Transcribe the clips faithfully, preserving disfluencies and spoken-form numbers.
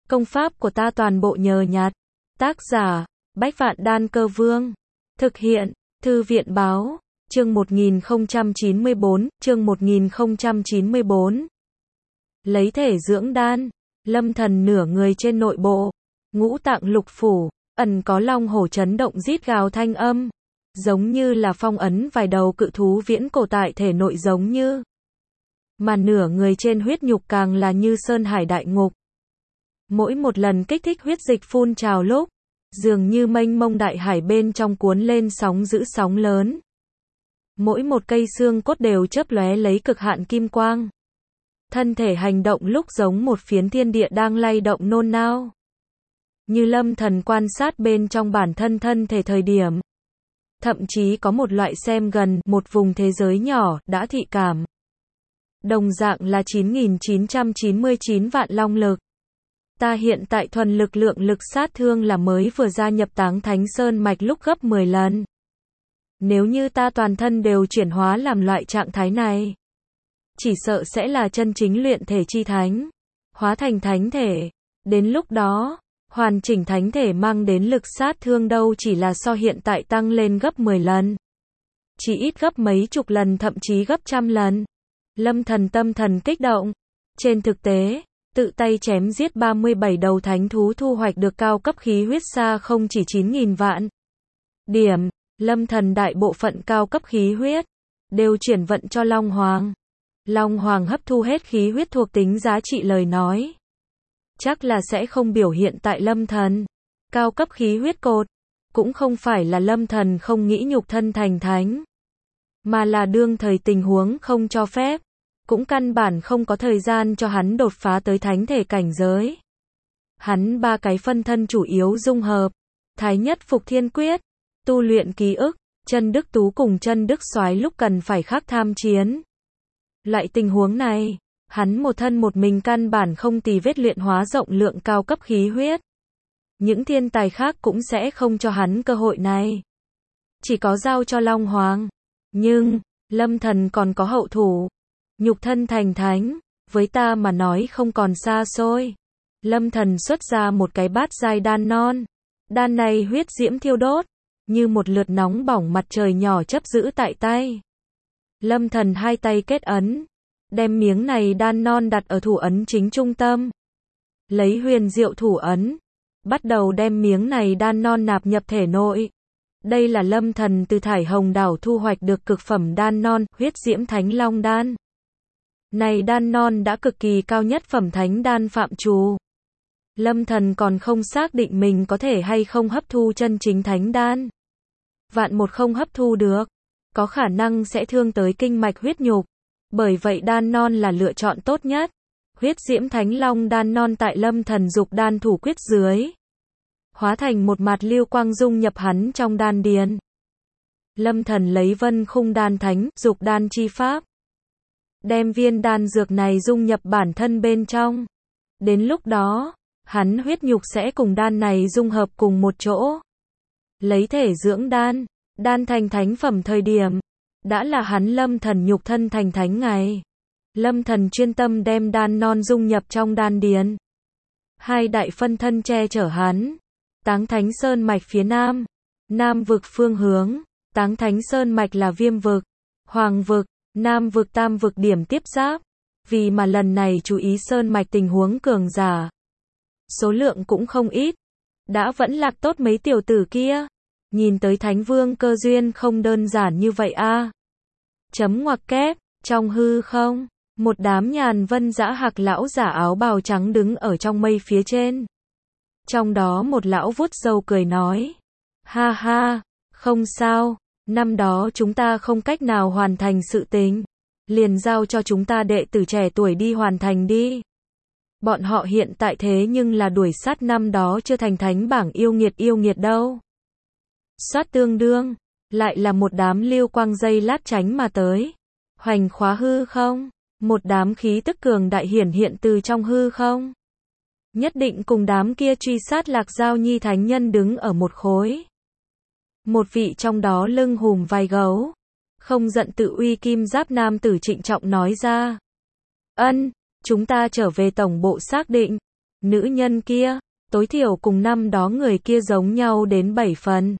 Công pháp của ta toàn bộ nhờ nhặt. Tác giả, Bách Vạn Đan Cơ Vương. Thực hiện, Thư viện báo, chương một nghìn không trăm chín mươi bốn, chương một nghìn không trăm chín mươi bốn. Lấy thể dưỡng đan, lâm thần nửa người trên nội bộ, ngũ tạng lục phủ, ẩn có long hổ chấn động rít gào thanh âm, giống như là phong ấn vài đầu cự thú viễn cổ tại thể nội giống như. Mà nửa người trên huyết nhục càng là như sơn hải đại ngục. Mỗi một lần kích thích huyết dịch phun trào lúc, dường như mênh mông đại hải bên trong cuốn lên sóng dữ sóng lớn. Mỗi một cây xương cốt đều chớp lóe lấy cực hạn kim quang. Thân thể hành động lúc giống một phiến thiên địa đang lay động nôn nao. Như lâm thần quan sát bên trong bản thân thân thể thời điểm. Thậm chí có một loại xem gần một vùng thế giới nhỏ đã thị cảm. Đồng dạng là chín nghìn chín trăm chín mươi chín vạn long lực. Ta hiện tại thuần lực lượng lực sát thương là mới vừa gia nhập Táng Thánh Sơn mạch lúc gấp mười lần. Nếu như ta toàn thân đều chuyển hóa làm loại trạng thái này, chỉ sợ sẽ là chân chính luyện thể chi thánh, hóa thành thánh thể. Đến lúc đó, hoàn chỉnh thánh thể mang đến lực sát thương đâu chỉ là so hiện tại tăng lên gấp mười lần. Chỉ ít gấp mấy chục lần thậm chí gấp trăm lần. Lâm thần tâm thần kích động. Trên thực tế, tự tay chém giết ba mươi bảy đầu thánh thú thu hoạch được cao cấp khí huyết xa không chỉ chín nghìn vạn điểm, lâm thần đại bộ phận cao cấp khí huyết đều chuyển vận cho Long Hoàng. Long Hoàng hấp thu hết khí huyết thuộc tính giá trị lời nói, chắc là sẽ không biểu hiện tại lâm thần. Cao cấp khí huyết cột, cũng không phải là lâm thần không nghĩ nhục thân thành thánh, mà là đương thời tình huống không cho phép. Cũng căn bản không có thời gian cho hắn đột phá tới thánh thể cảnh giới. Hắn ba cái phân thân chủ yếu dung hợp, Thái Nhất Phục Thiên Quyết, tu luyện ký ức, chân đức tú cùng chân đức soái lúc cần phải khắc tham chiến. Loại tình huống này, hắn một thân một mình căn bản không tì vết luyện hóa rộng lượng cao cấp khí huyết. Những thiên tài khác cũng sẽ không cho hắn cơ hội này. Chỉ có giao cho Long Hoàng. Nhưng, lâm thần còn có hậu thủ. Nhục thân thành thánh, với ta mà nói không còn xa xôi. Lâm thần xuất ra một cái bát giai đan non. Đan này huyết diễm thiêu đốt, như một lượt nóng bỏng mặt trời nhỏ chấp giữ tại tay. Lâm thần hai tay kết ấn, đem miếng này đan non đặt ở thủ ấn chính trung tâm. Lấy huyền diệu thủ ấn, bắt đầu đem miếng này đan non nạp nhập thể nội. Đây là lâm thần từ Thải Hồng Đảo thu hoạch được cực phẩm đan non, huyết diễm thánh long đan. Này đan non đã cực kỳ cao nhất phẩm thánh đan phạm trù. Lâm thần còn không xác định mình có thể hay không hấp thu chân chính thánh đan. Vạn một không hấp thu được, có khả năng sẽ thương tới kinh mạch huyết nhục. Bởi vậy đan non là lựa chọn tốt nhất. Huyết diễm thánh long đan non tại lâm thần dục đan thủ quyết dưới, hóa thành một mạt lưu quang dung nhập hắn trong đan điền. Lâm thần lấy vân khung đan thánh, dục đan chi pháp. Đem viên đan dược này dung nhập bản thân bên trong. Đến lúc đó, hắn huyết nhục sẽ cùng đan này dung hợp cùng một chỗ. Lấy thể dưỡng đan, đan thành thánh phẩm thời điểm, đã là hắn lâm thần nhục thân thành thánh ngày. Lâm thần chuyên tâm đem đan non dung nhập trong đan điền. Hai đại phân thân che chở hắn. Táng Thánh Sơn mạch phía nam, nam vực phương hướng. Táng Thánh Sơn mạch là viêm vực, hoàng vực, nam vực tam vực điểm tiếp giáp. Vì mà lần này chú ý sơn mạch tình huống cường giả, số lượng cũng không ít. Đã vẫn lạc tốt mấy tiểu tử kia. Nhìn tới Thánh Vương cơ duyên không đơn giản như vậy a. À. Chấm ngoặc kép, trong hư không, một đám nhàn vân dã hạc lão giả áo bào trắng đứng ở trong mây phía trên. Trong đó một lão vuốt râu cười nói, ha ha, không sao, năm đó chúng ta không cách nào hoàn thành sự tình, liền giao cho chúng ta đệ tử trẻ tuổi đi hoàn thành đi. Bọn họ hiện tại thế nhưng là đuổi sát năm đó chưa thành thánh bảng yêu nghiệt yêu nghiệt đâu. Sát tương đương, lại là một đám lưu quang dây lát tránh mà tới. Hoành khóa hư không, một đám khí tức cường đại hiển hiện từ trong hư không. Nhất định cùng đám kia truy sát Lạc Giao Nhi thánh nhân đứng ở một khối. Một vị trong đó lưng hùm vai gấu, không giận tự uy kim giáp nam tử trịnh trọng nói ra. Ân, chúng ta trở về tổng bộ xác định. Nữ nhân kia, tối thiểu cùng năm đó người kia giống nhau đến bảy phần.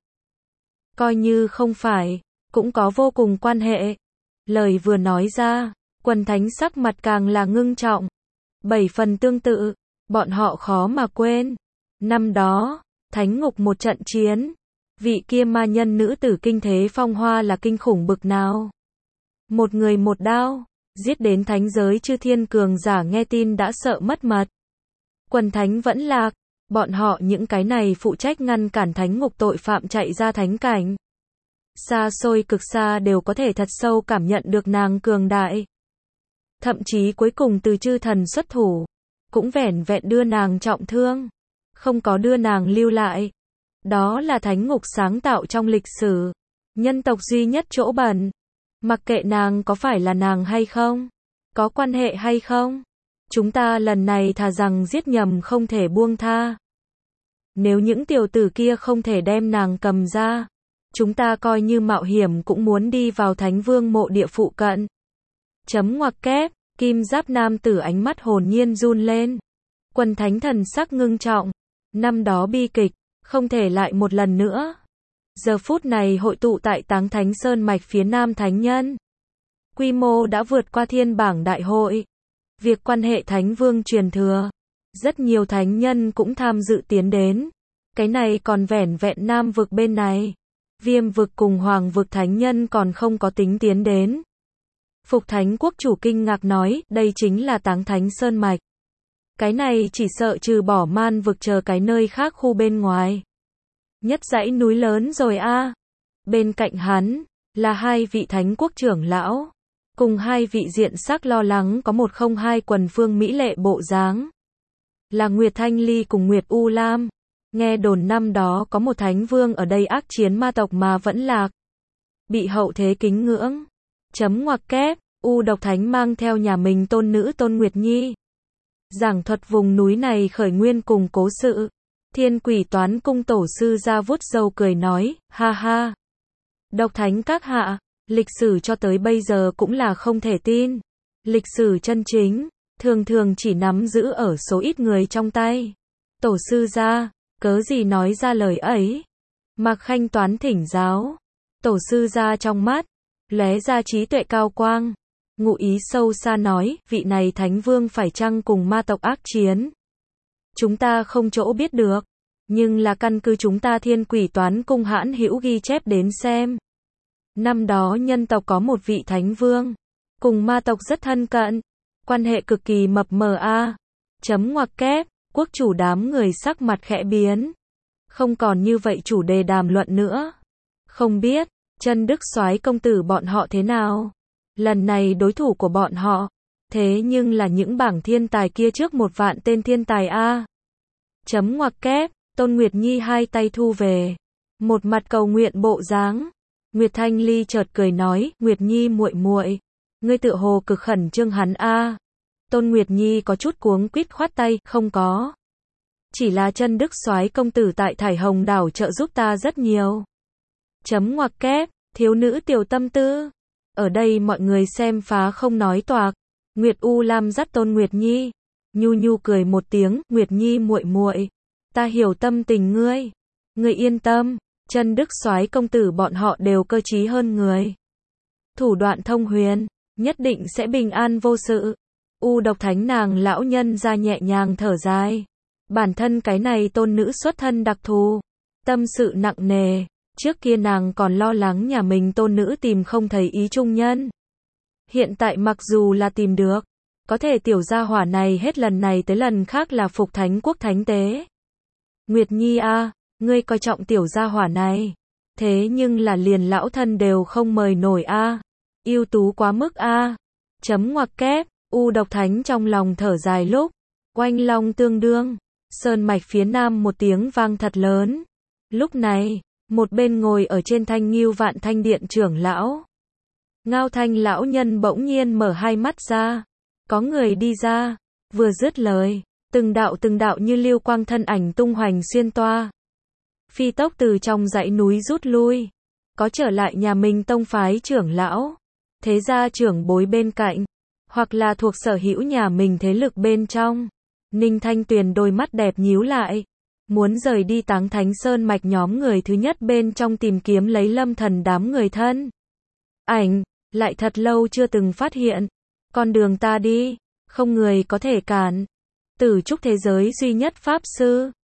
Coi như không phải, cũng có vô cùng quan hệ. Lời vừa nói ra, Quần Thánh sắc mặt càng là ngưng trọng. Bảy phần tương tự, bọn họ khó mà quên. Năm đó, Thánh Ngục một trận chiến, vị kia ma nhân nữ tử kinh thế phong hoa là kinh khủng bực nào. Một người một đao, giết đến thánh giới chư thiên cường giả nghe tin đã sợ mất mật. Quần Thánh vẫn lạc, bọn họ những cái này phụ trách ngăn cản Thánh Ngục tội phạm chạy ra thánh cảnh. Xa xôi cực xa đều có thể thật sâu cảm nhận được nàng cường đại. Thậm chí cuối cùng từ chư thần xuất thủ, cũng vẻn vẹn đưa nàng trọng thương, không có đưa nàng lưu lại. Đó là Thánh Ngục sáng tạo trong lịch sử, nhân tộc duy nhất chỗ bẩn. Mặc kệ nàng có phải là nàng hay không, có quan hệ hay không, chúng ta lần này thà rằng giết nhầm không thể buông tha. Nếu những tiểu tử kia không thể đem nàng cầm ra, chúng ta coi như mạo hiểm cũng muốn đi vào Thánh Vương mộ địa phụ cận. Chấm ngoặc kép, kim giáp nam tử ánh mắt hồn nhiên run lên. Quần Thánh thần sắc ngưng trọng. Năm đó bi kịch, không thể lại một lần nữa. Giờ phút này hội tụ tại Táng Thánh Sơn mạch phía Nam Thánh Nhân. Quy mô đã vượt qua thiên bảng đại hội. Việc quan hệ Thánh Vương truyền thừa. Rất nhiều Thánh Nhân cũng tham dự tiến đến. Cái này còn vẻn vẹn Nam vực bên này. Viêm vực cùng Hoàng vực Thánh Nhân còn không có tính tiến đến. Phục Thánh Quốc chủ kinh ngạc nói, đây chính là Táng Thánh Sơn mạch. Cái này chỉ sợ trừ bỏ Man vực chờ cái nơi khác khu bên ngoài. Nhất dãy núi lớn rồi a. Bên cạnh hắn, là hai vị Thánh Quốc trưởng lão. Cùng hai vị diện sắc lo lắng có một không hai quần phương mỹ lệ bộ dáng. Là Nguyệt Thanh Ly cùng Nguyệt U Lam. Nghe đồn năm đó có một Thánh Vương ở đây ác chiến ma tộc mà vẫn lạc. Bị hậu thế kính ngưỡng. Chấm ngoặc kép, U Độc Thánh mang theo nhà mình tôn nữ Tôn Nguyệt Nhi. Giảng thuật vùng núi này khởi nguyên cùng cố sự. Thiên Quỷ Toán Cung tổ sư ra vuốt râu cười nói, ha ha. Độc Thánh các hạ, lịch sử cho tới bây giờ cũng là không thể tin. Lịch sử chân chính, thường thường chỉ nắm giữ ở số ít người trong tay. Tổ sư ra, cớ gì nói ra lời ấy. Mạc Khanh Toán thỉnh giáo. Tổ sư ra trong mắt, lóe ra trí tuệ cao quang. Ngụ ý sâu xa nói, vị này Thánh Vương phải chăng cùng ma tộc ác chiến? Chúng ta không chỗ biết được, nhưng là căn cứ chúng ta Thiên Quỷ Toán Cung hãn hữu ghi chép đến xem. Năm đó nhân tộc có một vị Thánh Vương, cùng ma tộc rất thân cận, quan hệ cực kỳ mập mờ a. Chấm ngoặc kép, quốc chủ đám người sắc mặt khẽ biến. Không còn như vậy chủ đề đàm luận nữa. Không biết, Chân Đức Soái công tử bọn họ thế nào? Lần này đối thủ của bọn họ, thế nhưng là những bảng thiên tài kia trước một vạn tên thiên tài a. Chấm ngoặc kép, Tôn Nguyệt Nhi hai tay thu về, một mặt cầu nguyện bộ dáng. Nguyệt Thanh Ly chợt cười nói, Nguyệt Nhi muội muội, ngươi tựa hồ cực khẩn trương hắn a. Tôn Nguyệt Nhi có chút cuống quýt khoát tay, không có. Chỉ là Chân Đức Soái công tử tại Thải Hồng đảo trợ giúp ta rất nhiều. Chấm ngoặc kép, thiếu nữ tiểu tâm tư. Ở đây mọi người xem phá không nói toạc. Nguyệt U Lam dắt Tôn Nguyệt Nhi, nhu nhu cười một tiếng, Nguyệt Nhi muội muội, ta hiểu tâm tình ngươi. Ngươi yên tâm, Chân Đức Soái công tử bọn họ đều cơ trí hơn người. Thủ đoạn thông huyền, nhất định sẽ bình an vô sự. U Độc Thánh nàng lão nhân ra nhẹ nhàng thở dài. Bản thân cái này tôn nữ xuất thân đặc thù, tâm sự nặng nề. Trước kia nàng còn lo lắng nhà mình tôn nữ tìm không thấy ý trung nhân. Hiện tại mặc dù là tìm được, có thể tiểu gia hỏa này hết lần này tới lần khác là phục Thánh Quốc thánh tế. Nguyệt Nhi a, ngươi coi trọng tiểu gia hỏa này. Thế nhưng là liền lão thân đều không mời nổi a. Ưu tú quá mức a. Chấm ngoặc kép, U Độc Thánh trong lòng thở dài lúc. Oanh long tương đương. Sơn mạch phía nam một tiếng vang thật lớn. Lúc này, một bên ngồi ở trên thanh nghiêu vạn thanh điện trưởng lão. Ngao Thanh lão nhân bỗng nhiên mở hai mắt ra. Có người đi ra. Vừa dứt lời, từng đạo từng đạo như lưu quang thân ảnh tung hoành xuyên toa. Phi tốc từ trong dãy núi rút lui. Có trở lại nhà mình tông phái trưởng lão. Thế gia trưởng bối bên cạnh. Hoặc là thuộc sở hữu nhà mình thế lực bên trong. Ninh Thanh Tuyền đôi mắt đẹp nhíu lại. Muốn rời đi Táng Thánh Sơn mạch nhóm người thứ nhất bên trong tìm kiếm lấy Lâm Thần đám người thân. Ảnh, lại thật lâu chưa từng phát hiện. Con đường ta đi, không người có thể cản. Tử trúc thế giới duy nhất pháp sư.